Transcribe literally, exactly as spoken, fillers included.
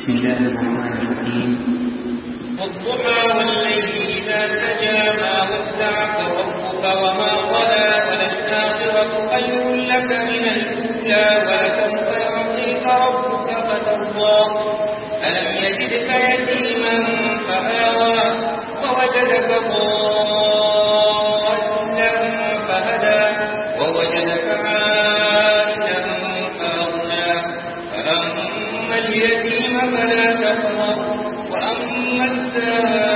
بسم الله الرحمن الرحيم. والضحى والليل إذا سجى ما ودعك ربك وما قلى وللآخرة خير لك من الأولى ولسوف يعطيك ربك فترضى ألم يجدك يتيما فآوى ووجدك ضالا فهدى ووجدك عائلا فأغنى فأما اليتيم فلا تقهر وأما السائل